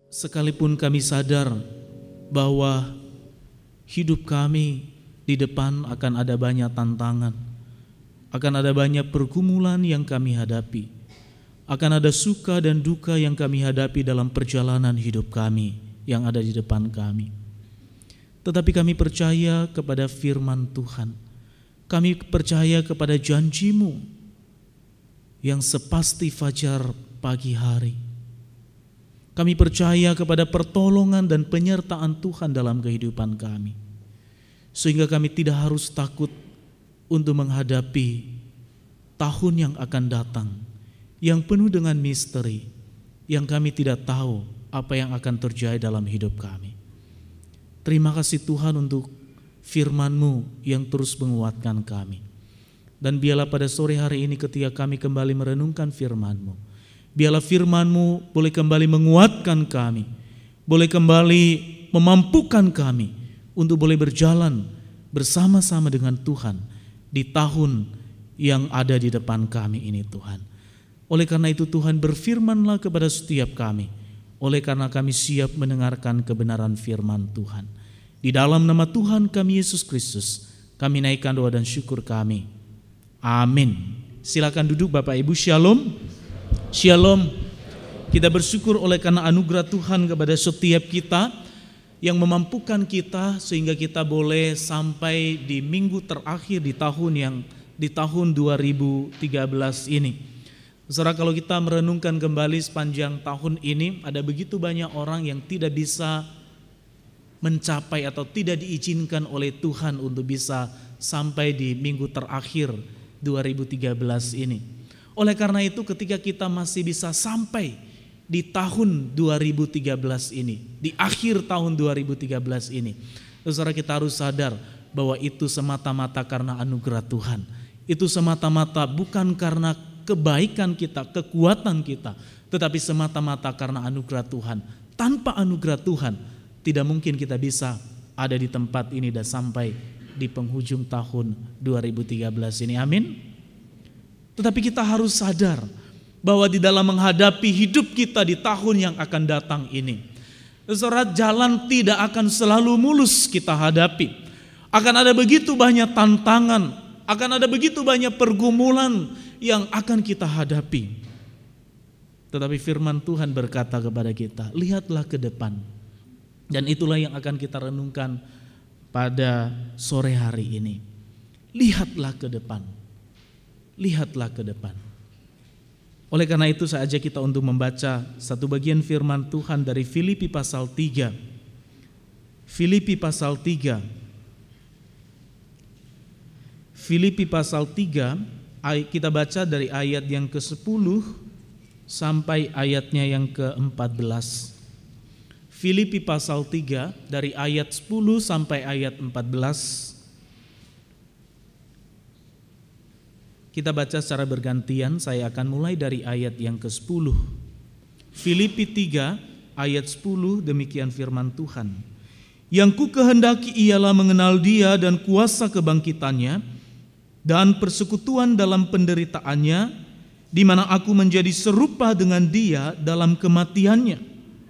Sekalipun kami sadar bahwa hidup kami di depan akan ada banyak tantangan, akan ada banyak pergumulan yang kami hadapi, akan ada suka dan duka yang kami hadapi dalam perjalanan hidup kami yang ada di depan kami. Tetapi kami percaya kepada firman Tuhan. Kami percaya kepada janji-Mu yang sepasti fajar pagi hari. Kami percaya kepada pertolongan dan penyertaan Tuhan dalam kehidupan kami. Sehingga kami tidak harus takut untuk menghadapi tahun yang akan datang, yang penuh dengan misteri, yang kami tidak tahu apa yang akan terjadi dalam hidup kami. Terima kasih Tuhan untuk firman-Mu yang terus menguatkan kami. Dan biarlah pada sore hari ini ketika kami kembali merenungkan firman-Mu, biarlah firman-Mu boleh kembali menguatkan kami, boleh kembali memampukan kami untuk boleh berjalan bersama-sama dengan Tuhan di tahun yang ada di depan kami ini Tuhan. Oleh karena itu Tuhan, berfirman-Lah kepada setiap kami, oleh karena kami siap mendengarkan kebenaran firman Tuhan. Di dalam nama Tuhan kami Yesus Kristus, kami naikkan doa dan syukur kami. Amin. Silakan duduk Bapak Ibu. Shalom. Shalom. Kita bersyukur oleh karena anugerah Tuhan kepada setiap kita yang memampukan kita sehingga kita boleh sampai di minggu terakhir di tahun 2013 ini. Saudara, kalau kita merenungkan kembali sepanjang tahun ini, ada begitu banyak orang yang tidak bisa mencapai atau tidak diizinkan oleh Tuhan untuk bisa sampai di minggu terakhir 2013 ini. Oleh karena itu ketika kita masih bisa sampai di tahun 2013 ini, di akhir tahun 2013 ini, saudara, kita harus sadar bahwa itu semata-mata karena anugerah Tuhan. Itu semata-mata bukan karena kebaikan kita, kekuatan kita, tetapi semata-mata karena anugerah Tuhan. Tanpa anugerah Tuhan, tidak mungkin kita bisa ada di tempat ini dan sampai di penghujung tahun 2013 ini. Amin. Tetapi kita harus sadar bahwa di dalam menghadapi hidup kita di tahun yang akan datang ini, saudara, jalan tidak akan selalu mulus kita hadapi. Akan ada begitu banyak tantangan, akan ada begitu banyak pergumulan yang akan kita hadapi. Tetapi firman Tuhan berkata kepada kita, lihatlah ke depan. Dan itulah yang akan kita renungkan pada sore hari ini. Lihatlah ke depan. Lihatlah ke depan. Oleh karena itu saya ajak kita untuk membaca satu bagian firman Tuhan dari Filipi pasal 3. Filipi pasal 3. Filipi pasal 3, kita baca dari ayat yang ke-10 sampai ayatnya yang ke-14. Filipi pasal 3 dari ayat 10 sampai ayat 14. Kita baca secara bergantian, saya akan mulai dari ayat yang ke-10. Filipi 3 ayat 10, demikian firman Tuhan. Yang ku kehendaki ialah mengenal Dia dan kuasa kebangkitannya dan persekutuan dalam penderitaannya, di mana aku menjadi serupa dengan Dia dalam kematiannya.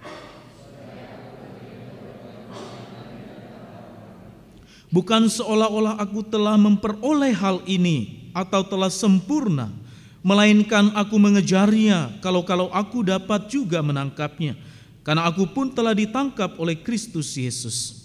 Bukan seolah-olah aku telah memperoleh hal ini atau telah sempurna, melainkan aku mengejarnya kalau aku dapat juga menangkapnya, karena aku pun telah ditangkap oleh Kristus Yesus.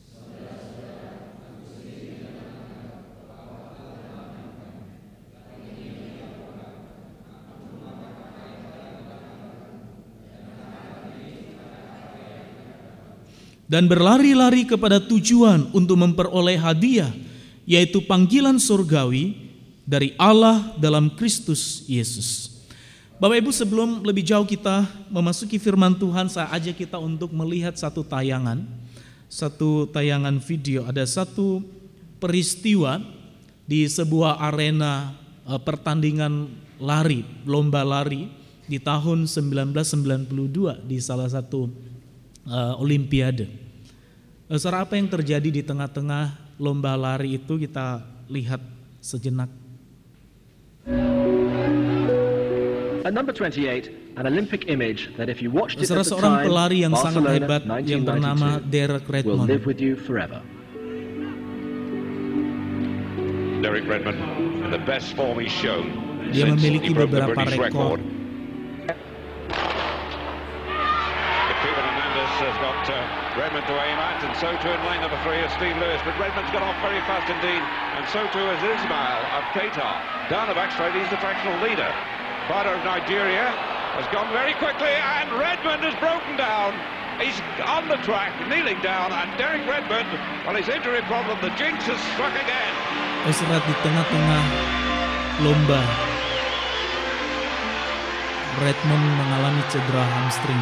Dan berlari-lari kepada tujuan untuk memperoleh hadiah, yaitu panggilan surgawi dari Allah dalam Kristus Yesus. Bapak Ibu, sebelum lebih jauh kita memasuki firman Tuhan, saya ajak kita untuk melihat satu tayangan video. Ada satu peristiwa di sebuah arena pertandingan lari, lomba lari di tahun 1992 di salah satu Olimpiade. Saudara, apa yang terjadi di tengah-tengah lomba lari itu kita lihat sejenak. At number 28, An Olympic image that if you watched it at the Seorang time, pelari yang sangat Barcelona hebat yang bernama 1992 Derek will Redmond. live with you forever. Derek Redmond, in the best form he's shown Dia since memiliki he broke the beberapa British rekor. record. Kevin Hernandez has got Redmond to aim at, and so too in lane number 3 is Steve Lewis, but Redmond's got off very fast indeed, and so too is Ismail of Qatar. Down the back straight, he's the fractional leader. Bada of Nigeria has gone very quickly, and Redmond has broken down. He's on the track, kneeling down, and Derek Redmond, well, his injury problem, the jinx has struck again. Serat di tengah-tengah lomba, Redmond mengalami cedera hamstring.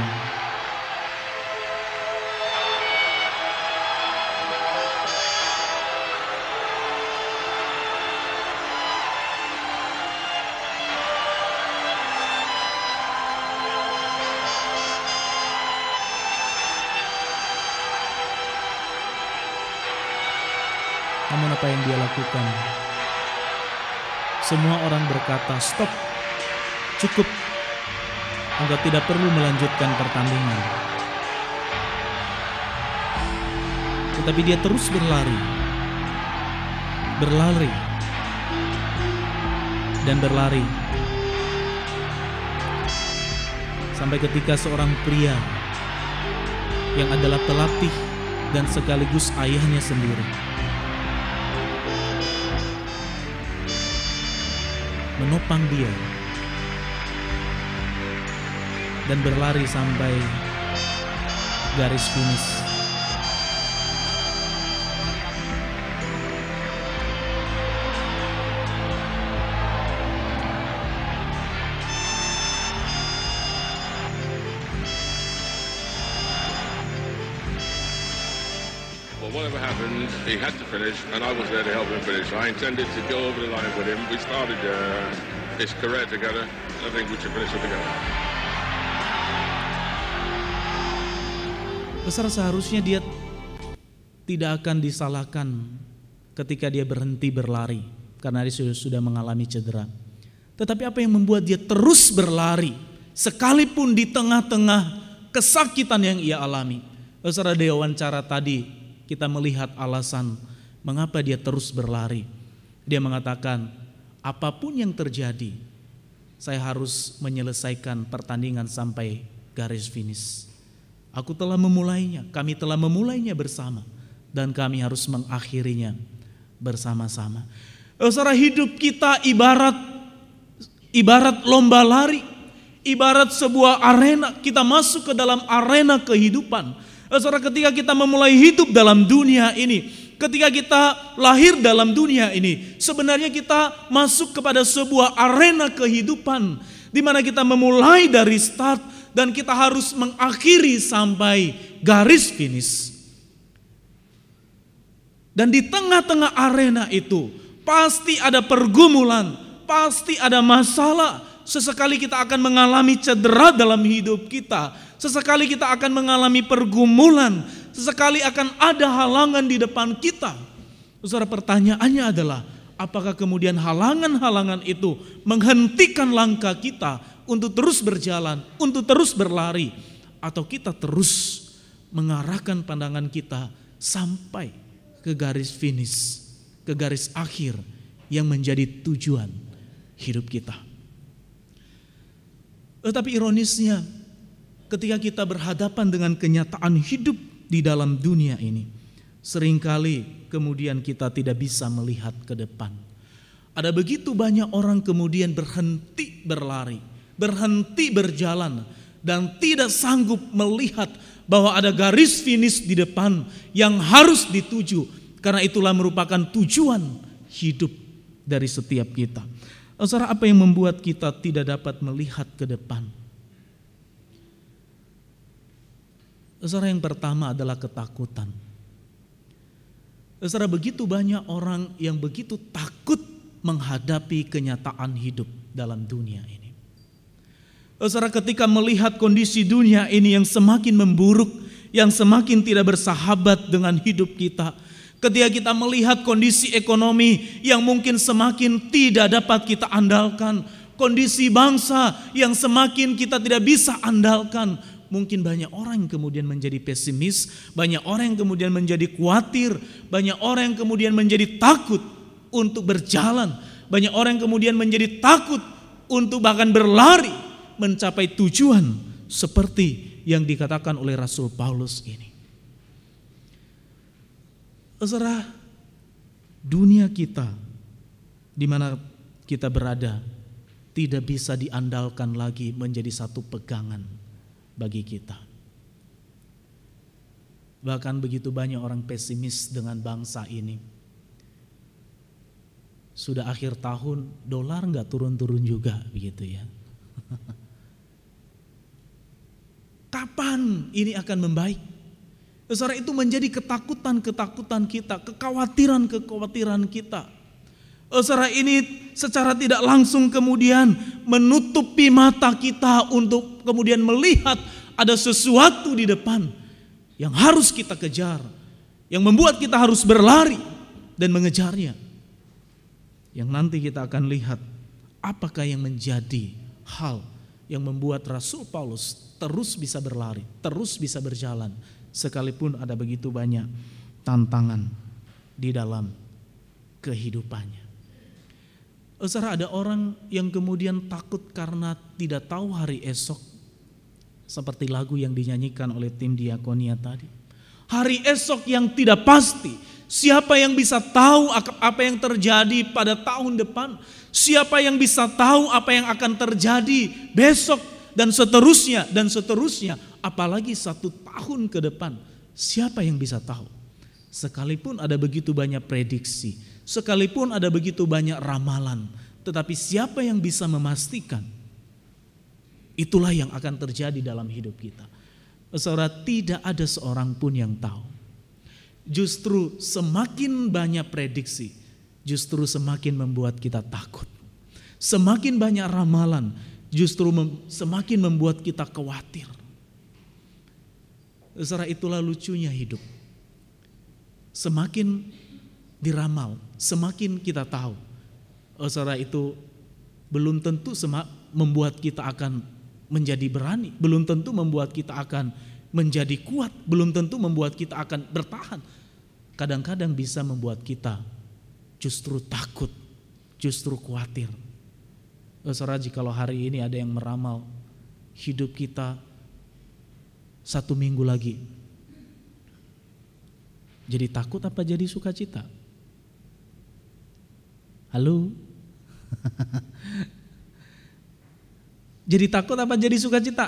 Namun apa yang dia lakukan? Semua orang berkata, stop, cukup, engkau tidak perlu melanjutkan pertandingan. Tetapi dia terus berlari, dan berlari. Sampai ketika seorang pria yang adalah pelatih dan sekaligus ayahnya sendiri menopang dia dan berlari sampai garis finish. Well, whatever happened, he had to finish, and I was there to help him finish. I intended to go over the line with him. We started his career together. I think we should finish it together. Besar seharusnya dia tidak akan disalahkan ketika dia berhenti berlari karena dia sudah mengalami cedera. Tetapi apa yang membuat dia terus berlari sekalipun di tengah-tengah kesakitan yang ia alami? Saudara, di wawancara tadi kita melihat alasan mengapa dia terus berlari. Dia mengatakan, apapun yang terjadi, saya harus menyelesaikan pertandingan sampai garis finish. Aku telah memulainya, kami telah memulainya bersama, dan kami harus mengakhirinya bersama-sama. Saudara, hidup kita ibarat lomba lari, ibarat sebuah arena. Kita masuk ke dalam arena kehidupan. Saudara, ketika kita memulai hidup dalam dunia ini, ketika kita lahir dalam dunia ini, sebenarnya kita masuk kepada sebuah arena kehidupan di mana kita memulai dari start dan kita harus mengakhiri sampai garis finish. Dan di tengah-tengah arena itu pasti ada pergumulan, pasti ada masalah. Sesekali kita akan mengalami cedera dalam hidup kita. Sesekali kita akan mengalami pergumulan. Sesekali akan ada halangan di depan kita. Saudara, pertanyaannya adalah, apakah kemudian halangan-halangan itu menghentikan langkah kita untuk terus berjalan, untuk terus berlari, atau kita terus mengarahkan pandangan kita sampai ke garis finish, ke garis akhir yang menjadi tujuan hidup kita. Tetapi ironisnya, ketika kita berhadapan dengan kenyataan hidup di dalam dunia ini, seringkali kemudian kita tidak bisa melihat ke depan. Ada begitu banyak orang kemudian berhenti berlari, berhenti berjalan, dan tidak sanggup melihat bahwa ada garis finish di depan yang harus dituju. Karena itulah merupakan tujuan hidup dari setiap kita. Saudara, apa yang membuat kita tidak dapat melihat ke depan? Saudara, yang pertama adalah ketakutan. Saudara, begitu banyak orang yang begitu takut menghadapi kenyataan hidup dalam dunia ini. Saudara, ketika melihat kondisi dunia ini yang semakin memburuk, yang semakin tidak bersahabat dengan hidup kita, ketika kita melihat kondisi ekonomi yang mungkin semakin tidak dapat kita andalkan, kondisi bangsa yang semakin kita tidak bisa andalkan. Mungkin banyak orang yang kemudian menjadi pesimis, banyak orang yang kemudian menjadi khawatir, banyak orang yang kemudian menjadi takut untuk berjalan, banyak orang yang kemudian menjadi takut untuk bahkan berlari mencapai tujuan seperti yang dikatakan oleh Rasul Paulus ini. Saudara, dunia kita di mana kita berada tidak bisa diandalkan lagi menjadi satu pegangan bagi kita. Bahkan begitu banyak orang pesimis dengan bangsa ini. Sudah akhir tahun, dolar nggak turun-turun juga, begitu ya. Kapan ini akan membaik? Saudara, itu menjadi ketakutan-ketakutan kita, kekhawatiran-kekhawatiran kita. Saudara, ini secara tidak langsung kemudian menutupi mata kita untuk kemudian melihat ada sesuatu di depan yang harus kita kejar, yang membuat kita harus berlari dan mengejarnya. Yang nanti kita akan lihat apakah yang menjadi hal yang membuat Rasul Paulus terus bisa berlari, terus bisa berjalan, sekalipun ada begitu banyak tantangan di dalam kehidupannya. Saudara, ada orang yang kemudian takut karena tidak tahu hari esok, seperti lagu yang dinyanyikan oleh tim Diakonia tadi. Hari esok yang tidak pasti. Siapa yang bisa tahu apa yang terjadi pada tahun depan? Siapa yang bisa tahu apa yang akan terjadi besok dan seterusnya dan seterusnya? Apalagi 1 tahun ke depan. Siapa yang bisa tahu? Sekalipun ada begitu banyak prediksi, sekalipun ada begitu banyak ramalan, tetapi siapa yang bisa memastikan? Itulah yang akan terjadi dalam hidup kita. Saudara, tidak ada seorang pun yang tahu. Justru semakin banyak prediksi, justru semakin membuat kita takut. Semakin banyak ramalan, justru semakin membuat kita khawatir. Saudara, itulah lucunya hidup. Semakin diramal, semakin kita tahu. Saudara, itu belum tentu membuat kita akan menjadi berani, belum tentu membuat kita akan menjadi kuat, belum tentu membuat kita akan bertahan. Kadang-kadang bisa membuat kita justru takut, justru khawatir. Saudara, jikalau hari ini ada yang meramal hidup kita 1 minggu lagi, jadi takut apa jadi sukacita? Halo? Jadi takut apa jadi sukacita?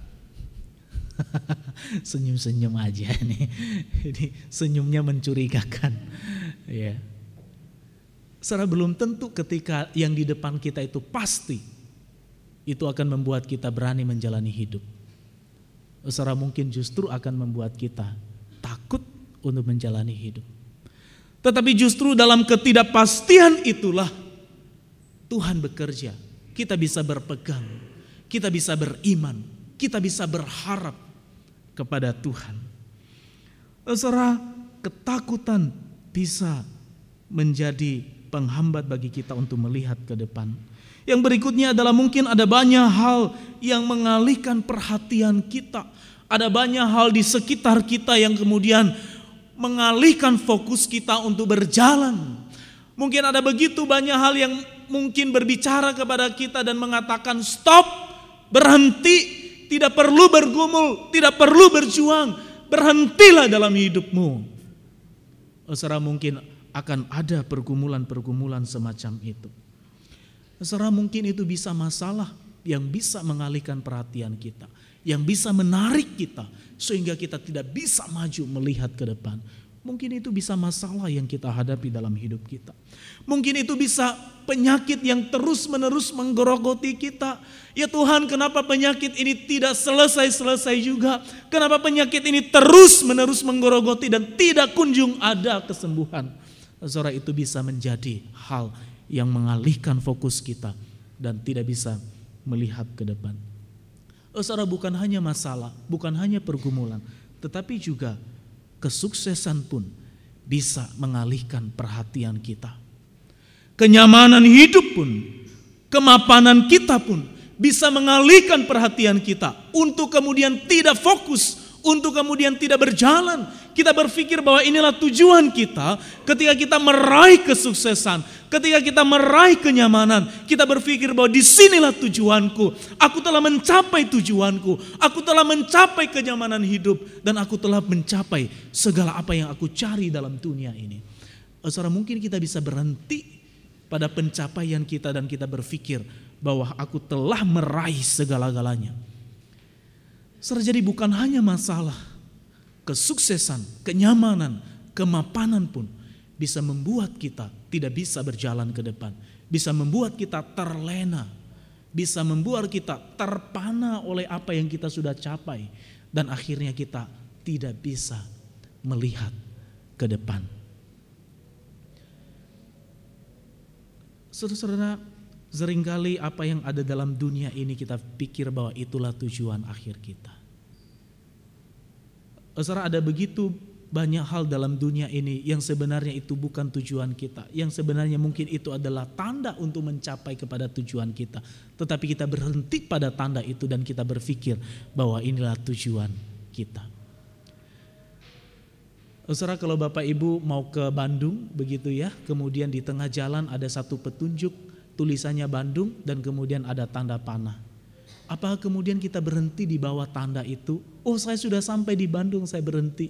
Senyum-senyum aja nih. Ini senyumnya mencurigakan. Ya. Saudara, belum tentu ketika yang di depan kita itu pasti itu akan membuat kita berani menjalani hidup. Saudara, mungkin justru akan membuat kita takut untuk menjalani hidup. Tetapi justru dalam ketidakpastian itulah Tuhan bekerja. Kita bisa berpegang, kita bisa beriman, kita bisa berharap kepada Tuhan. Saudara, ketakutan bisa menjadi penghambat bagi kita untuk melihat ke depan. Yang berikutnya adalah mungkin ada banyak hal yang mengalihkan perhatian kita. Ada banyak hal di sekitar kita yang kemudian mengalihkan fokus kita untuk berjalan. Mungkin ada begitu banyak hal yang mungkin berbicara kepada kita dan mengatakan stop, berhenti. Tidak perlu bergumul, tidak perlu berjuang, berhentilah dalam hidupmu. Saudara, mungkin akan ada pergumulan-pergumulan semacam itu. Saudara, mungkin itu bisa masalah yang bisa mengalihkan perhatian kita, yang bisa menarik kita sehingga kita tidak bisa maju melihat ke depan. Mungkin itu bisa masalah yang kita hadapi dalam hidup kita. Mungkin itu bisa penyakit yang terus-menerus menggerogoti kita. Ya Tuhan, kenapa penyakit ini tidak selesai-selesai juga? Kenapa penyakit ini terus-menerus menggerogoti dan tidak kunjung ada kesembuhan? Saudara, itu bisa menjadi hal yang mengalihkan fokus kita dan tidak bisa melihat ke depan. Saudara, bukan hanya masalah, bukan hanya pergumulan, tetapi juga kesuksesan pun bisa mengalihkan perhatian kita. Kenyamanan hidup pun, kemapanan kita pun bisa mengalihkan perhatian kita untuk kemudian tidak fokus, untuk kemudian tidak berjalan. Kita berpikir bahwa inilah tujuan kita. Ketika kita meraih kesuksesan, ketika kita meraih kenyamanan, kita berpikir bahwa disinilah tujuanku. Aku telah mencapai tujuanku. Aku telah mencapai kenyamanan hidup. Dan aku telah mencapai segala apa yang aku cari dalam dunia ini. Saudara, mungkin kita bisa berhenti pada pencapaian kita dan kita berpikir bahwa aku telah meraih segala-galanya. Saudara, jadi bukan hanya masalah kesuksesan, kenyamanan, kemapanan pun bisa membuat kita tidak bisa berjalan ke depan. Bisa membuat kita terlena. Bisa membuat kita terpana oleh apa yang kita sudah capai. Dan akhirnya kita tidak bisa melihat ke depan. Saudara-saudara, seringkali apa yang ada dalam dunia ini kita pikir bahwa itulah tujuan akhir kita. Saudara, ada begitu banyak hal dalam dunia ini yang sebenarnya itu bukan tujuan kita. Yang sebenarnya mungkin itu adalah tanda untuk mencapai kepada tujuan kita. Tetapi kita berhenti pada tanda itu dan kita berpikir bahwa inilah tujuan kita. Saudara, kalau Bapak Ibu mau ke Bandung begitu ya, kemudian di tengah jalan ada satu petunjuk tulisannya Bandung dan kemudian ada tanda panah. Apakah kemudian kita berhenti di bawah tanda itu? Oh, saya sudah sampai di Bandung, saya berhenti.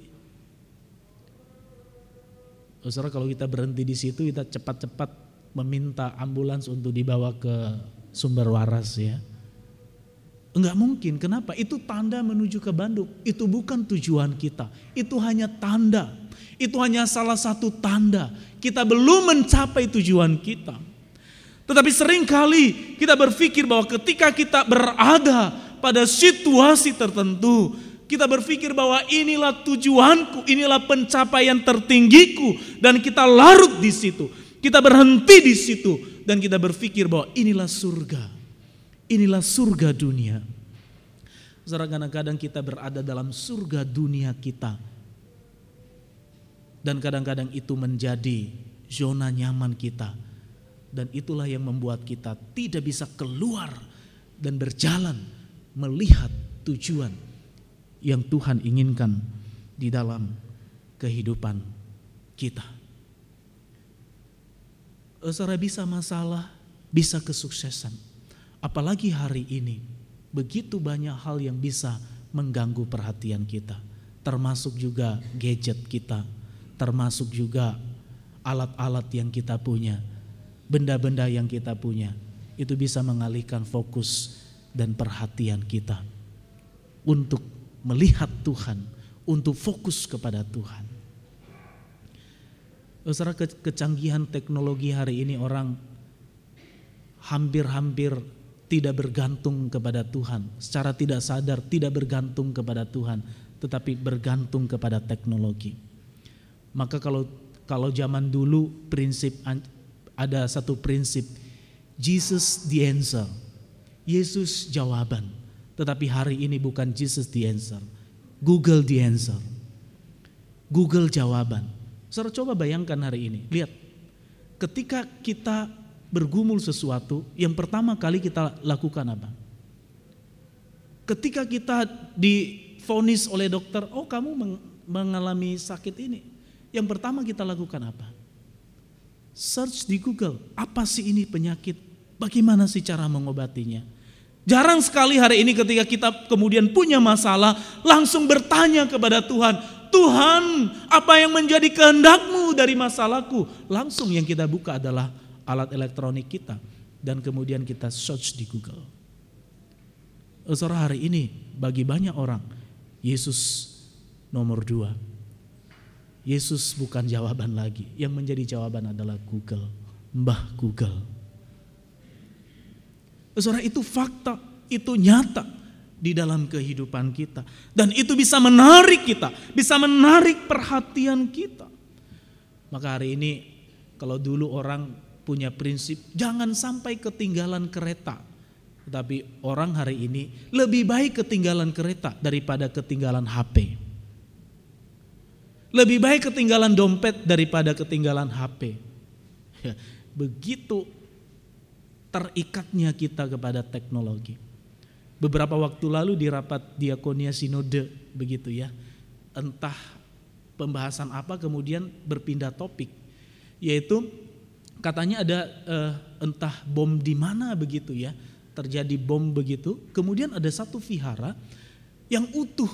Saudara, kalau kita berhenti di situ, kita cepat-cepat meminta ambulans untuk dibawa ke Sumber Waras ya. Enggak mungkin, kenapa? Itu tanda menuju ke Bandung. Itu bukan tujuan kita. Itu hanya tanda. Itu hanya salah satu tanda. Kita belum mencapai tujuan kita. Tetapi seringkali kita berpikir bahwa ketika kita berada pada situasi tertentu, kita berpikir bahwa inilah tujuanku, inilah pencapaian tertinggiku, dan kita larut di situ. Kita berhenti di situ dan kita berpikir bahwa inilah surga. Inilah surga dunia. Saudara, kadang-kadang kita berada dalam surga dunia kita. Dan kadang-kadang itu menjadi zona nyaman kita. Dan itulah yang membuat kita tidak bisa keluar dan berjalan melihat tujuan yang Tuhan inginkan di dalam kehidupan kita. Saudara, bisa masalah, bisa kesuksesan. Apalagi hari ini, begitu banyak hal yang bisa mengganggu perhatian kita. Termasuk juga gadget kita, termasuk juga alat-alat yang kita punya. Benda-benda yang kita punya itu bisa mengalihkan fokus dan perhatian kita untuk melihat Tuhan, untuk fokus kepada Tuhan. Saudara, kecanggihan teknologi hari ini orang hampir-hampir tidak bergantung kepada Tuhan. Secara tidak sadar tidak bergantung kepada Tuhan, tetapi bergantung kepada teknologi. Maka kalau zaman dulu ada satu prinsip, Jesus the answer, Yesus jawaban. Tetapi hari ini bukan Jesus the answer, Google the answer, Google jawaban. Saudara, coba bayangkan hari ini, lihat, ketika kita bergumul sesuatu, yang pertama kali kita lakukan apa? Ketika kita divonis oleh dokter, oh kamu mengalami sakit ini, yang pertama kita lakukan apa? Search di Google, apa sih ini penyakit? Bagaimana sih cara mengobatinya? Jarang sekali hari ini ketika kita kemudian punya masalah, langsung bertanya kepada Tuhan, Tuhan, apa yang menjadi kehendak-Mu dari masalahku? Langsung yang kita buka adalah alat elektronik kita, dan kemudian kita search di Google. Saudara, hari ini bagi banyak orang, Yesus nomor 2. Yesus bukan jawaban lagi. Yang menjadi jawaban adalah Google. Mbah Google. Saudara, itu fakta, itu nyata di dalam kehidupan kita. Dan itu bisa menarik kita, bisa menarik perhatian kita. Maka hari ini kalau dulu orang punya prinsip jangan sampai ketinggalan kereta. Tetapi orang hari ini lebih baik ketinggalan kereta daripada ketinggalan HP. Lebih baik ketinggalan dompet daripada ketinggalan HP. Ya, begitu terikatnya kita kepada teknologi. Beberapa waktu lalu di rapat diakonia sinode begitu ya, entah pembahasan apa kemudian berpindah topik, yaitu katanya ada entah bom di mana begitu ya, terjadi bom begitu, kemudian ada satu vihara yang utuh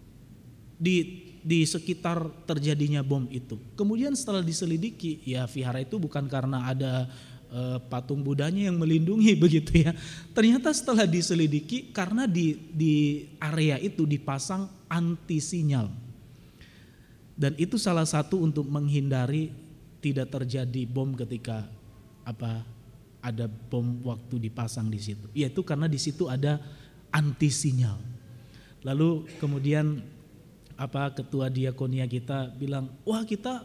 di sekitar terjadinya bom itu. Kemudian setelah diselidiki, ya vihara itu bukan karena ada patung Budanya yang melindungi begitu ya. Ternyata setelah diselidiki karena di area itu dipasang anti sinyal. Dan itu salah satu untuk menghindari tidak terjadi bom ketika ada bom waktu dipasang di situ. Yaitu karena di situ ada anti sinyal. Lalu kemudian ketua diakonia kita bilang, wah kita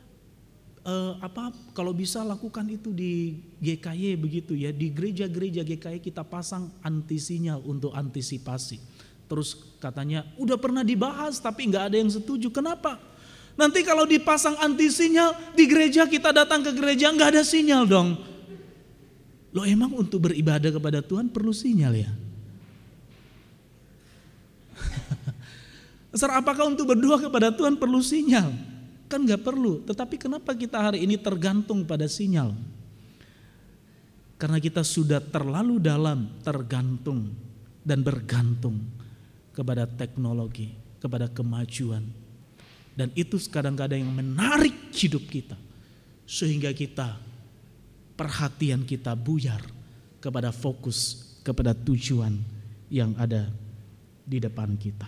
kalau bisa lakukan itu di GKY begitu ya, di gereja-gereja GKY kita pasang anti sinyal untuk antisipasi. Terus katanya udah pernah dibahas tapi nggak ada yang setuju. Kenapa? Nanti kalau dipasang anti sinyal di gereja, kita datang ke gereja nggak ada sinyal dong. Loh, emang untuk beribadah kepada Tuhan perlu sinyal ya? Apakah untuk berdoa kepada Tuhan perlu sinyal? Kan gak perlu. Tetapi kenapa kita hari ini tergantung pada sinyal? Karena kita sudah terlalu dalam tergantung dan bergantung kepada teknologi, kepada kemajuan. Dan itu kadang-kadang yang menarik hidup kita, sehingga kita, perhatian kita buyar kepada fokus, kepada tujuan yang ada di depan kita.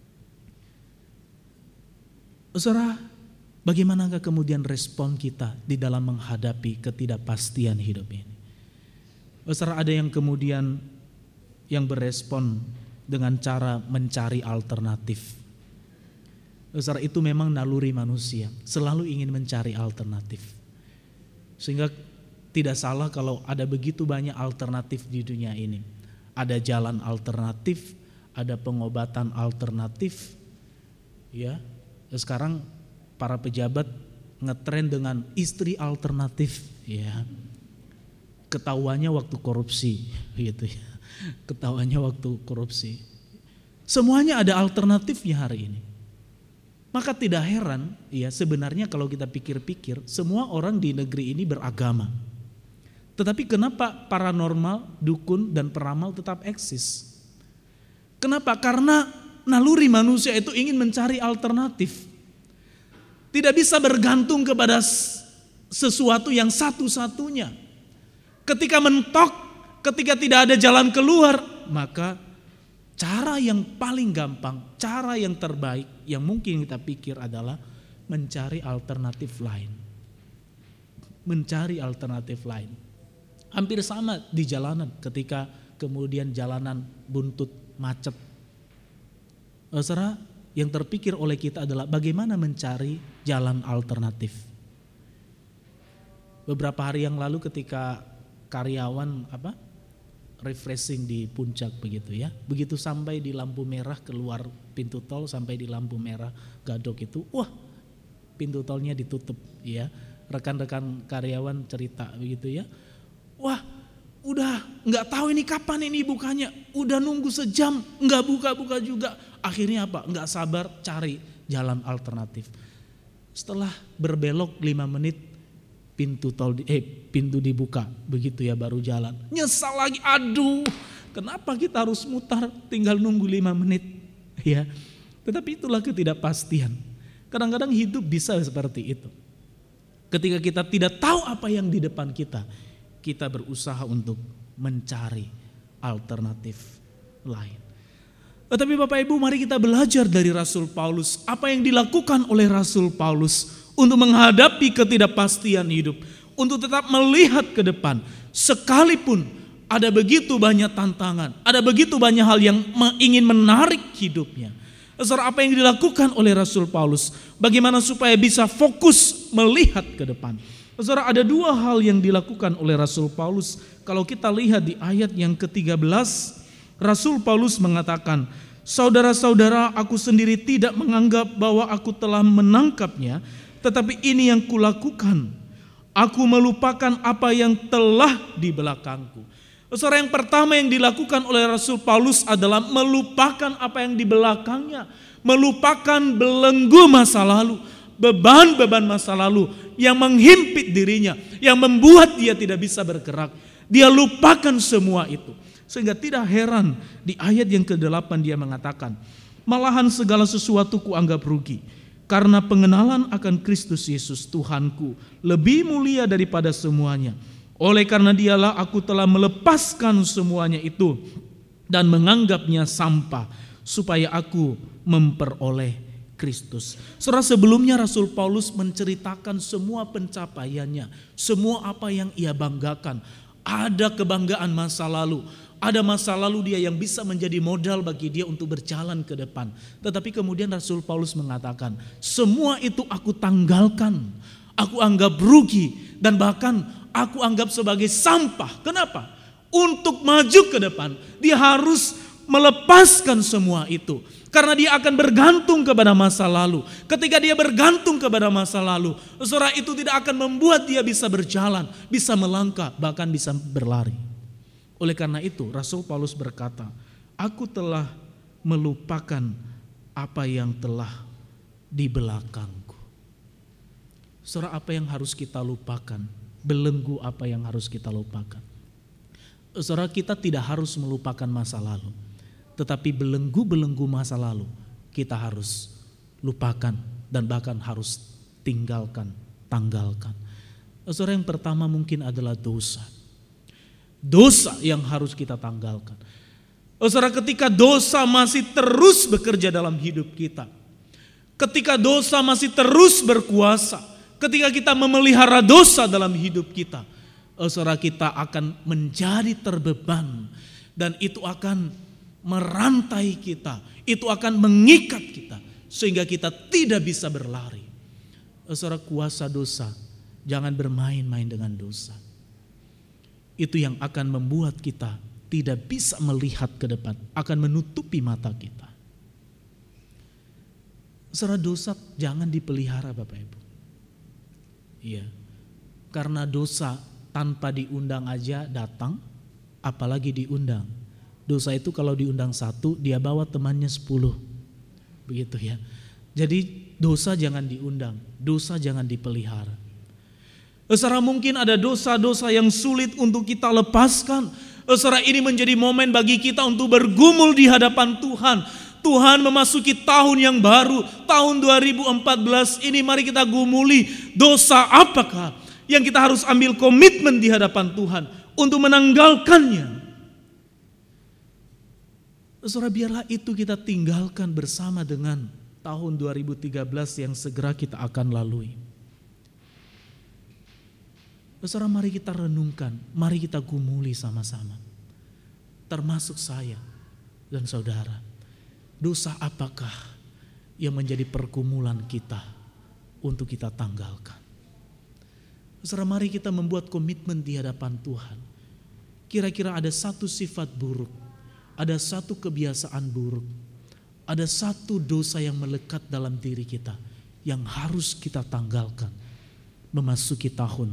Saudara, bagaimanakah kemudian respon kita di dalam menghadapi ketidakpastian hidup ini? Saudara, ada yang kemudian yang berespon dengan cara mencari alternatif. Saudara, itu memang naluri manusia, selalu ingin mencari alternatif. Sehingga tidak salah kalau ada begitu banyak alternatif di dunia ini. Ada jalan alternatif, ada pengobatan alternatif. Ya, sekarang para pejabat ngetren dengan istri alternatif, ya. Ketahuannya waktu korupsi, gitu ya. Ketahuannya waktu korupsi. Semuanya ada alternatifnya hari ini. Maka tidak heran, ya, sebenarnya kalau kita pikir-pikir, semua orang di negeri ini beragama. Tetapi kenapa paranormal, dukun, dan peramal tetap eksis? Kenapa? Karena naluri manusia itu ingin mencari alternatif. Tidak bisa bergantung kepada sesuatu yang satu-satunya. Ketika mentok, ketika tidak ada jalan keluar, maka cara yang paling gampang, cara yang terbaik yang mungkin kita pikir adalah mencari alternatif lain. Mencari alternatif lain. Hampir sama di jalanan ketika kemudian jalanan buntut macet. Saudara, yang terpikir oleh kita adalah bagaimana mencari jalan alternatif. Beberapa hari yang lalu ketika karyawan refreshing di puncak begitu ya, begitu sampai di lampu merah keluar pintu tol, sampai di lampu merah Gadok itu, wah, pintu tolnya ditutup ya. Rekan-rekan karyawan cerita begitu ya, wah, udah nggak tahu ini kapan ini bukanya, udah nunggu sejam nggak buka-buka juga. Akhirnya apa? Nggak sabar cari jalan alternatif. Setelah berbelok 5 menit pintu dibuka begitu ya, baru jalan. Nyesal lagi, aduh, kenapa kita harus mutar, tinggal nunggu 5 menit ya. Tetapi itulah ketidakpastian. Kadang-kadang hidup bisa seperti itu. Ketika kita tidak tahu apa yang di depan kita, kita berusaha untuk mencari alternatif lain. Tetapi Bapak Ibu, mari kita belajar dari Rasul Paulus. Apa yang dilakukan oleh Rasul Paulus untuk menghadapi ketidakpastian hidup, untuk tetap melihat ke depan. Sekalipun ada begitu banyak tantangan, ada begitu banyak hal yang ingin menarik hidupnya. Saudara, apa yang dilakukan oleh Rasul Paulus? Bagaimana supaya bisa fokus melihat ke depan? Saudara, ada 2 hal yang dilakukan oleh Rasul Paulus. Kalau kita lihat di ayat yang ke-13, Rasul Paulus mengatakan, saudara-saudara, aku sendiri tidak menganggap bahwa aku telah menangkapnya, tetapi ini yang kulakukan. Aku melupakan apa yang telah di belakangku. Saudara, yang pertama yang dilakukan oleh Rasul Paulus adalah melupakan apa yang di belakangnya. Melupakan belenggu masa lalu, beban-beban masa lalu yang menghimpit dirinya, yang membuat dia tidak bisa bergerak. Dia lupakan semua itu. Sehingga tidak heran di ayat yang ke-8 dia mengatakan, malahan segala sesuatu kuanggap rugi, karena pengenalan akan Kristus Yesus Tuhanku lebih mulia daripada semuanya. Oleh karena dialah aku telah melepaskan semuanya itu dan menganggapnya sampah, supaya aku memperoleh Kristus. Saudara, sebelumnya Rasul Paulus menceritakan semua pencapaiannya, semua apa yang ia banggakan. Ada kebanggaan masa lalu, ada masa lalu dia yang bisa menjadi modal bagi dia untuk berjalan ke depan. Tetapi kemudian Rasul Paulus mengatakan, semua itu aku tanggalkan, aku anggap rugi, dan bahkan aku anggap sebagai sampah. Kenapa? Untuk maju ke depan, dia harus melepaskan semua itu. Karena dia akan bergantung kepada masa lalu. Ketika dia bergantung kepada masa lalu, saudara, itu tidak akan membuat dia bisa berjalan, bisa melangkah, bahkan bisa berlari. Oleh karena itu, Rasul Paulus berkata, aku telah melupakan apa yang telah di belakangku. Saudara, apa yang harus kita lupakan? Belenggu apa yang harus kita lupakan? Saudara, kita tidak harus melupakan masa lalu, tetapi belenggu-belenggu masa lalu kita harus lupakan dan bahkan harus tanggalkan. Saudara, yang pertama mungkin adalah dosa. Dosa yang harus kita tanggalkan. Saudara, ketika dosa masih terus bekerja dalam hidup kita, ketika dosa masih terus berkuasa, ketika kita memelihara dosa dalam hidup kita, saudara, kita akan menjadi terbeban dan itu akan merantai kita, itu akan mengikat kita sehingga kita tidak bisa berlari. Saudara, kuasa dosa, jangan bermain-main dengan dosa. Itu yang akan membuat kita tidak bisa melihat ke depan, akan menutupi mata kita. Saudara, dosa jangan dipelihara Bapak Ibu. Iya, karena dosa tanpa diundang aja datang, apalagi diundang. Dosa itu kalau diundang 1, dia bawa temannya 10. Begitu ya. Jadi dosa jangan diundang, dosa jangan dipelihara. Saudara, mungkin ada dosa-dosa yang sulit untuk kita lepaskan. Saudara, ini menjadi momen bagi kita untuk bergumul di hadapan Tuhan. Tuhan memasuki tahun yang baru, tahun 2014 ini, mari kita gumuli dosa apakah yang kita harus ambil komitmen di hadapan Tuhan untuk menanggalkannya. Saudara, biarlah itu kita tinggalkan bersama dengan tahun 2013 yang segera kita akan lalui. Saudara, mari kita renungkan, mari kita gumuli sama-sama. Termasuk saya dan saudara. Dosa apakah yang menjadi pergumulan kita untuk kita tanggalkan? Saudara, mari kita membuat komitmen di hadapan Tuhan. Kira-kira ada satu sifat buruk, ada satu kebiasaan buruk, ada satu dosa yang melekat dalam diri kita yang harus kita tanggalkan memasuki tahun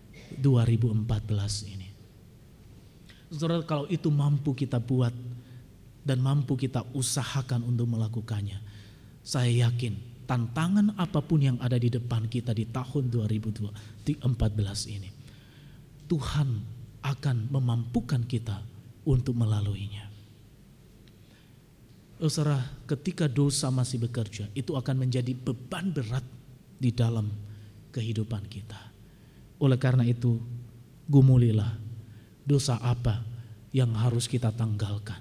2014 ini. Saudara, kalau itu mampu kita buat dan mampu kita usahakan untuk melakukannya, saya yakin tantangan apapun yang ada di depan kita di tahun 2014 ini, Tuhan akan memampukan kita untuk melaluinya. Saudara, ketika dosa masih bekerja, itu akan menjadi beban berat di dalam kehidupan kita. Oleh karena itu, gumulilah dosa apa yang harus kita tanggalkan.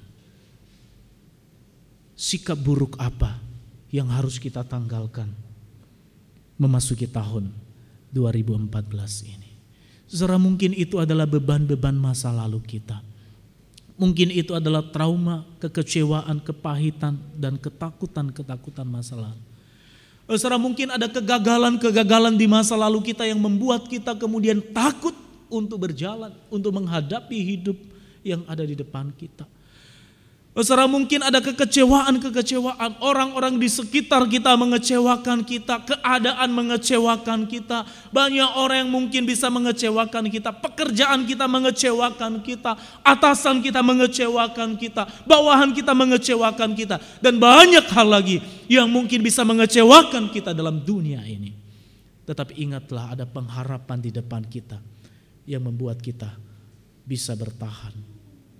Sikap buruk apa yang harus kita tanggalkan memasuki tahun 2014 ini. Saudara, mungkin itu adalah beban-beban masa lalu kita. Mungkin itu adalah trauma, kekecewaan, kepahitan, dan ketakutan masa lalu. Saudara, mungkin ada kegagalan di masa lalu kita yang membuat kita kemudian takut untuk berjalan, untuk menghadapi hidup yang ada di depan kita. Saudara, mungkin ada kekecewaan, orang-orang di sekitar kita mengecewakan kita, keadaan mengecewakan kita, banyak orang yang mungkin bisa mengecewakan kita, pekerjaan kita mengecewakan kita, atasan kita mengecewakan kita, bawahan kita mengecewakan kita, dan banyak hal lagi yang mungkin bisa mengecewakan kita dalam dunia ini. Tetapi ingatlah, ada pengharapan di depan kita yang membuat kita bisa bertahan.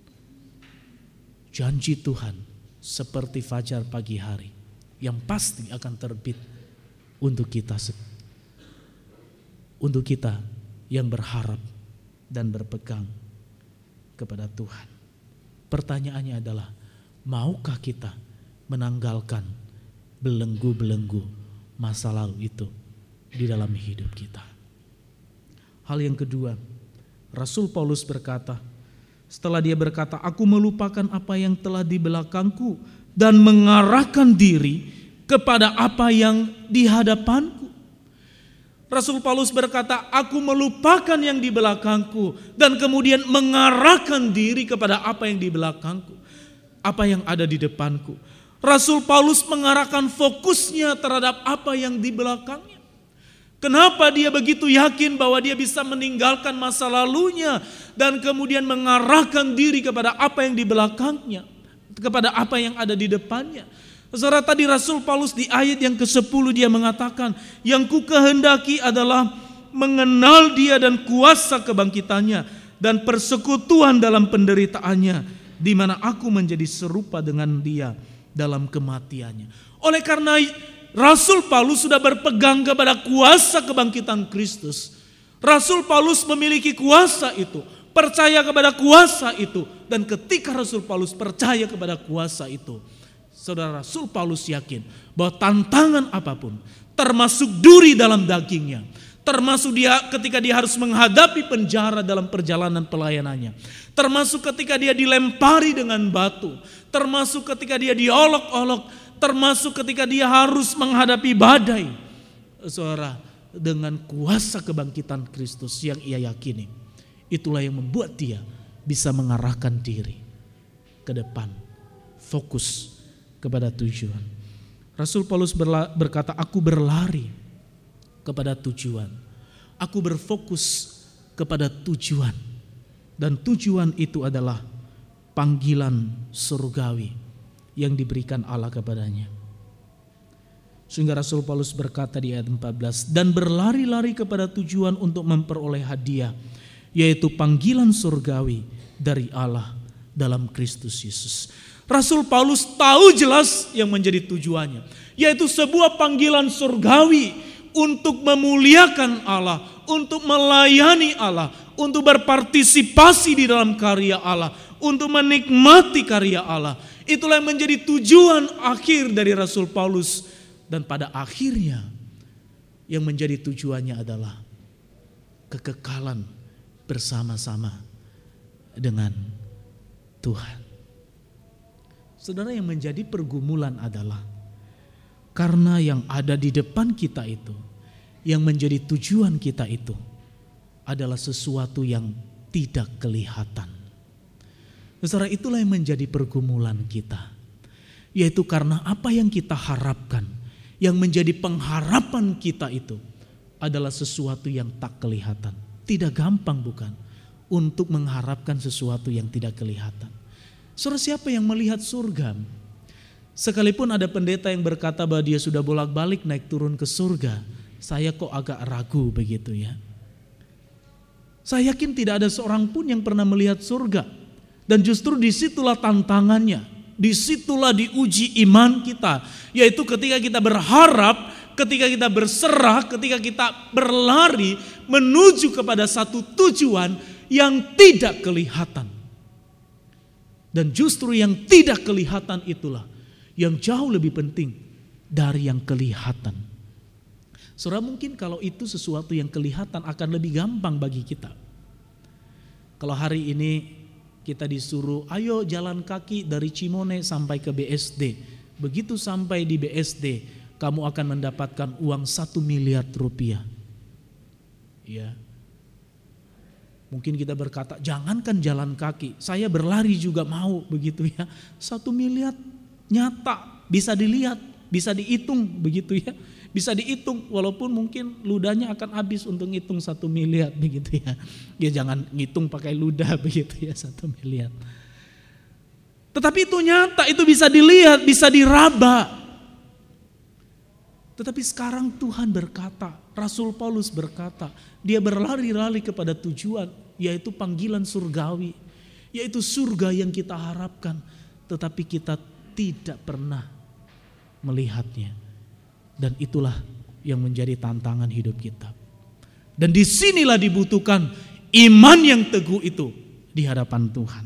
Janji Tuhan seperti fajar pagi hari yang pasti akan terbit untuk kita yang berharap dan berpegang kepada Tuhan. Pertanyaannya adalah, maukah kita menanggalkan belenggu-belenggu masa lalu itu di dalam hidup kita? Hal yang kedua, Rasul Paulus berkata, setelah dia berkata, aku melupakan apa yang telah di belakangku dan mengarahkan diri kepada apa yang di hadapanku. Rasul Paulus berkata, aku melupakan yang di belakangku dan kemudian mengarahkan diri kepada apa yang di belakangku, apa yang ada di depanku. Rasul Paulus mengarahkan fokusnya terhadap apa yang di belakangnya. Kenapa dia begitu yakin bahwa dia bisa meninggalkan masa lalunya dan kemudian mengarahkan diri kepada apa yang di belakangnya, kepada apa yang ada di depannya? Saudara, tadi Rasul Paulus di ayat yang ke-10 dia mengatakan, yang ku kehendaki adalah mengenal dia dan kuasa kebangkitannya dan persekutuan dalam penderitaannya, di mana aku menjadi serupa dengan dia dalam kematiannya. Oleh karena Rasul Paulus sudah berpegang kepada kuasa kebangkitan Kristus. Rasul Paulus memiliki kuasa itu, percaya kepada kuasa itu. Dan ketika Rasul Paulus percaya kepada kuasa itu, saudara, Rasul Paulus yakin bahwa tantangan apapun, termasuk duri dalam dagingnya, termasuk dia ketika dia harus menghadapi penjara dalam perjalanan pelayanannya, termasuk ketika dia dilempari dengan batu, termasuk ketika dia diolok-olok, termasuk ketika dia harus menghadapi badai. Saudara, dengan kuasa kebangkitan Kristus yang ia yakini, itulah yang membuat dia bisa mengarahkan diri ke depan, fokus kepada tujuan. Rasul Paulus berkata, aku berlari kepada tujuan, aku berfokus kepada tujuan, dan tujuan itu adalah panggilan surgawi yang diberikan Allah kepadanya. Sehingga Rasul Paulus berkata di ayat 14, dan berlari-lari kepada tujuan untuk memperoleh hadiah, yaitu panggilan surgawi dari Allah dalam Kristus Yesus. Rasul Paulus tahu jelas yang menjadi tujuannya, yaitu sebuah panggilan surgawi untuk memuliakan Allah, untuk melayani Allah, untuk berpartisipasi di dalam karya Allah, untuk menikmati karya Allah. Itulah yang menjadi tujuan akhir dari Rasul Paulus. Dan pada akhirnya yang menjadi tujuannya adalah kekekalan bersama-sama dengan Tuhan. Saudara, yang menjadi pergumulan adalah karena yang ada di depan kita itu, yang menjadi tujuan kita itu adalah sesuatu yang tidak kelihatan. Saudara, itulah yang menjadi pergumulan kita. Yaitu karena apa yang kita harapkan, yang menjadi pengharapan kita itu adalah sesuatu yang tak kelihatan. Tidak gampang bukan untuk mengharapkan sesuatu yang tidak kelihatan. Saudara, siapa yang melihat surga? Sekalipun ada pendeta yang berkata bahwa dia sudah bolak-balik naik turun ke surga, saya kok agak ragu begitu ya. Saya yakin tidak ada seorang pun yang pernah melihat surga. Dan justru disitulah tantangannya, disitulah diuji iman kita. Yaitu ketika kita berharap, ketika kita berserah, ketika kita berlari menuju kepada satu tujuan yang tidak kelihatan. Dan justru yang tidak kelihatan itulah yang jauh lebih penting dari yang kelihatan. Saudara, mungkin kalau itu sesuatu yang kelihatan akan lebih gampang bagi kita. Kalau hari ini kita disuruh, ayo jalan kaki dari Cimone sampai ke BSD. Begitu sampai di BSD, kamu akan mendapatkan uang 1 miliar rupiah. Ya. Mungkin kita berkata, jangankan jalan kaki, saya berlari juga mau begitu ya. 1 miliar nyata, bisa dilihat, bisa dihitung begitu ya. Bisa dihitung walaupun mungkin ludahnya akan habis untuk ngitung 1 miliar begitu ya. Ya jangan ngitung pakai ludah begitu ya 1 miliar. Tetapi itu nyata, itu bisa dilihat, bisa diraba. Tetapi sekarang Tuhan berkata, Rasul Paulus berkata, dia berlari-lari kepada tujuan, yaitu panggilan surgawi, yaitu surga yang kita harapkan, tetapi kita tidak pernah melihatnya. Dan itulah yang menjadi tantangan hidup kita. Dan disinilah dibutuhkan iman yang teguh itu di hadapan Tuhan.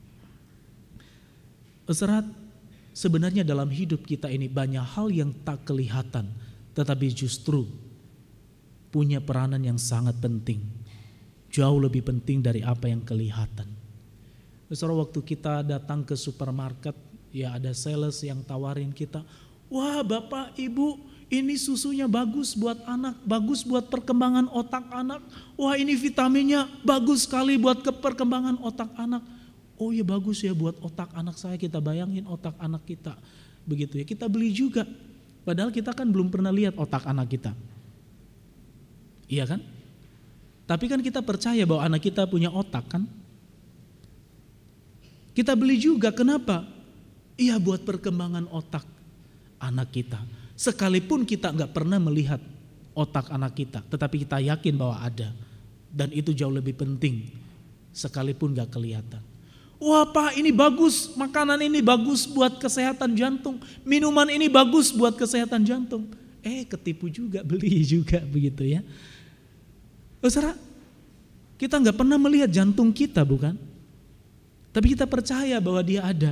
Saudara, sebenarnya dalam hidup kita ini banyak hal yang tak kelihatan, tetapi justru punya peranan yang sangat penting. Jauh lebih penting dari apa yang kelihatan. Saudara, waktu kita datang ke supermarket, ya ada sales yang tawarin kita, wah Bapak Ibu, ini susunya bagus buat anak, bagus buat perkembangan otak anak. Wah ini vitaminnya bagus sekali buat perkembangan otak anak. Oh ya bagus ya buat otak anak saya, kita bayangin otak anak kita. Begitu ya, kita beli juga. Padahal kita kan belum pernah lihat otak anak kita. Iya kan? Tapi kan kita percaya bahwa anak kita punya otak kan? Kita beli juga, kenapa? Iya buat perkembangan otak anak kita. Sekalipun kita gak pernah melihat otak anak kita, tetapi kita yakin bahwa ada. Dan itu jauh lebih penting, sekalipun gak kelihatan. Wah Pak ini bagus, makanan ini bagus buat kesehatan jantung, minuman ini bagus buat kesehatan jantung. Ketipu juga, beli juga begitu ya. Saudara, kita gak pernah melihat jantung kita bukan? Tapi kita percaya bahwa dia ada.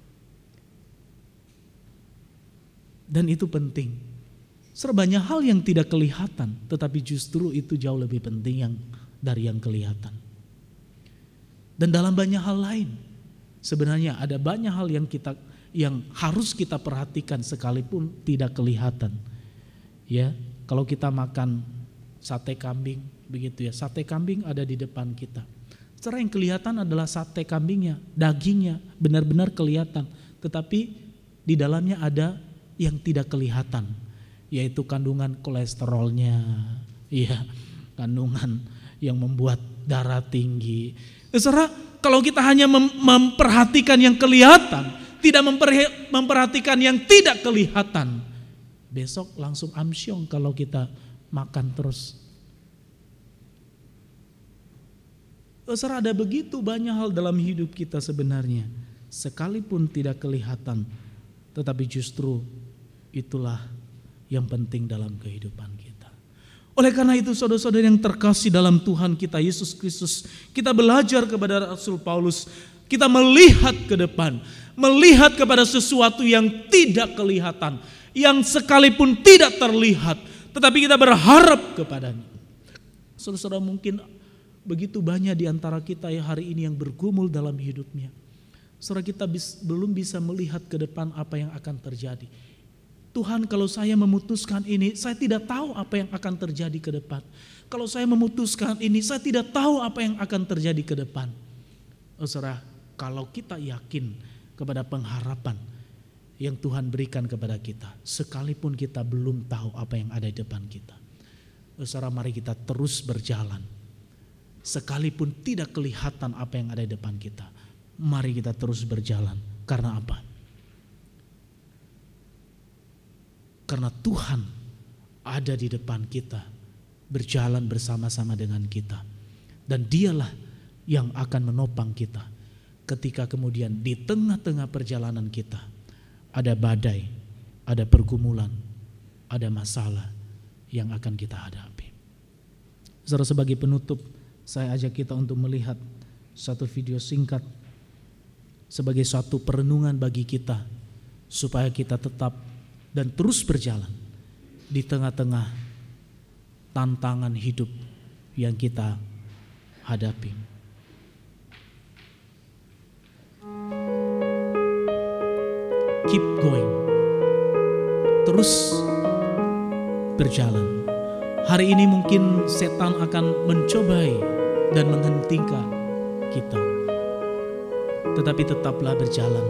Dan itu penting. Banyak hal yang tidak kelihatan, tetapi justru itu jauh lebih penting dari yang kelihatan. Dan dalam banyak hal lain, sebenarnya ada banyak hal yang harus kita perhatikan sekalipun tidak kelihatan. Ya, kalau kita makan sate kambing, begitu ya, sate kambing ada di depan kita. Secara yang kelihatan adalah sate kambingnya, dagingnya benar-benar kelihatan, tetapi di dalamnya ada yang tidak kelihatan, yaitu kandungan kolesterolnya, ya, kandungan yang membuat darah tinggi. Saudara, kalau kita hanya memperhatikan yang kelihatan, tidak memperhatikan yang tidak kelihatan, besok langsung amsyong kalau kita makan terus. Saudara, ada begitu banyak hal dalam hidup kita sebenarnya, sekalipun tidak kelihatan, tetapi justru itulah yang penting dalam kehidupan kita. Oleh karena itu saudara-saudara yang terkasih dalam Tuhan kita Yesus Kristus, kita belajar kepada Rasul Paulus, kita melihat ke depan, melihat kepada sesuatu yang tidak kelihatan, yang sekalipun tidak terlihat, tetapi kita berharap kepadanya. Saudara-saudara, mungkin begitu banyak di antara kita yang hari ini yang bergumul dalam hidupnya. Saudara, kita belum bisa melihat ke depan apa yang akan terjadi. Tuhan, kalau saya memutuskan ini, saya tidak tahu apa yang akan terjadi ke depan. Kalau saya memutuskan ini, saya tidak tahu apa yang akan terjadi ke depan. Saudara, kalau kita yakin kepada pengharapan yang Tuhan berikan kepada kita, sekalipun kita belum tahu apa yang ada di depan kita, saudara, mari kita terus berjalan. Sekalipun tidak kelihatan apa yang ada di depan kita, mari kita terus berjalan. Karena apa? Karena Tuhan ada di depan kita, berjalan bersama-sama dengan kita. Dan dialah yang akan menopang kita ketika kemudian di tengah-tengah perjalanan kita ada badai, ada pergumulan, ada masalah yang akan kita hadapi. Saudara, sebagai penutup, saya ajak kita untuk melihat satu video singkat sebagai suatu perenungan bagi kita, supaya kita tetap dan terus berjalan di tengah-tengah tantangan hidup yang kita hadapi. Keep going. Terus berjalan. Hari ini mungkin setan akan mencobai dan menghentikan kita. Tetapi tetaplah berjalan.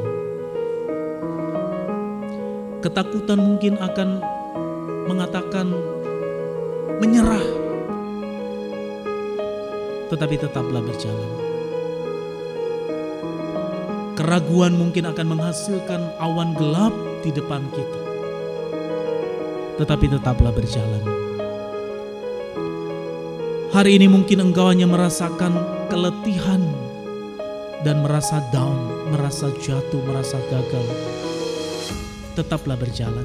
Ketakutan mungkin akan mengatakan menyerah, tetapi tetaplah berjalan. Keraguan mungkin akan menghasilkan awan gelap di depan kita, tetapi tetaplah berjalan. Hari ini mungkin engkau hanya merasakan keletihan dan merasa down, merasa jatuh, merasa gagal. Tetaplah berjalan.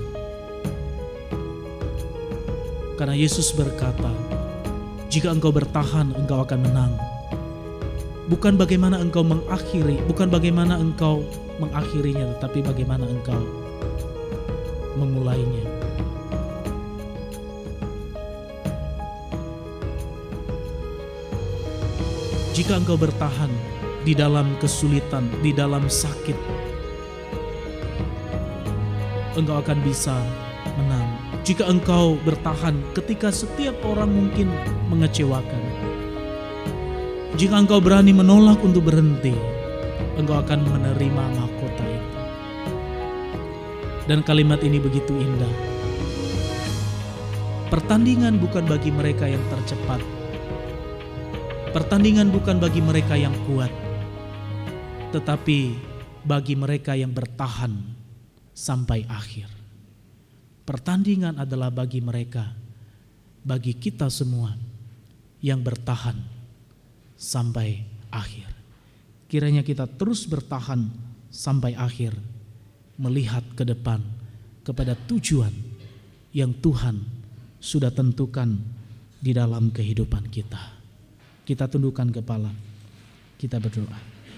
Karena Yesus berkata, jika engkau bertahan, engkau akan menang. Bukan bagaimana engkau mengakhiri, bukan bagaimana engkau mengakhirinya, tetapi bagaimana engkau memulainya. Jika engkau bertahan di dalam kesulitan, di dalam sakit, engkau akan bisa menang. Jika engkau bertahan ketika setiap orang mungkin mengecewakan, jika engkau berani menolak untuk berhenti, engkau akan menerima mahkota itu. Dan kalimat ini begitu indah. Pertandingan bukan bagi mereka yang tercepat. Pertandingan bukan bagi mereka yang kuat, tetapi bagi mereka yang bertahan sampai akhir. Pertandingan adalah bagi mereka, bagi kita semua yang bertahan sampai akhir. Kiranya kita terus bertahan sampai akhir, melihat ke depan kepada tujuan yang Tuhan sudah tentukan di dalam kehidupan kita. Kita tundukkan kepala, kita berdoa.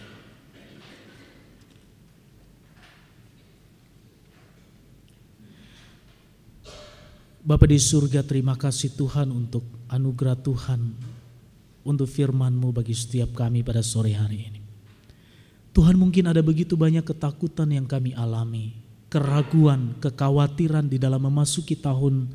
Bapa di surga, terima kasih Tuhan untuk anugerah Tuhan, untuk firman-Mu bagi setiap kami pada sore hari ini. Tuhan, mungkin ada begitu banyak ketakutan yang kami alami, keraguan, kekhawatiran di dalam memasuki tahun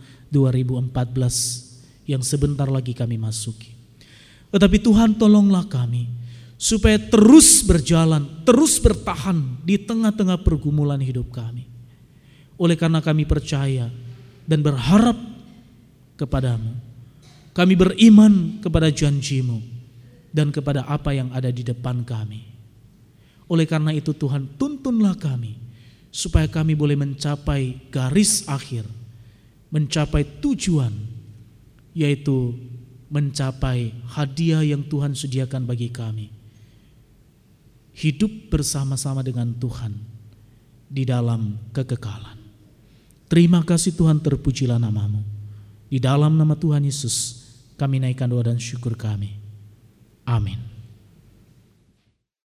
2014 yang sebentar lagi kami masuki. Tetapi Tuhan, tolonglah kami supaya terus berjalan, terus bertahan di tengah-tengah pergumulan hidup kami. Oleh karena kami percaya dan berharap kepadamu, kami beriman kepada janji-Mu dan kepada apa yang ada di depan kami. Oleh karena itu Tuhan, tuntunlah kami supaya kami boleh mencapai garis akhir, mencapai tujuan, yaitu mencapai hadiah yang Tuhan sediakan bagi kami. Hidup bersama-sama dengan Tuhan di dalam kekekalan. Terima kasih Tuhan, terpujilah nama-Mu. Di dalam nama Tuhan Yesus kami naikkan doa dan syukur kami. Amin.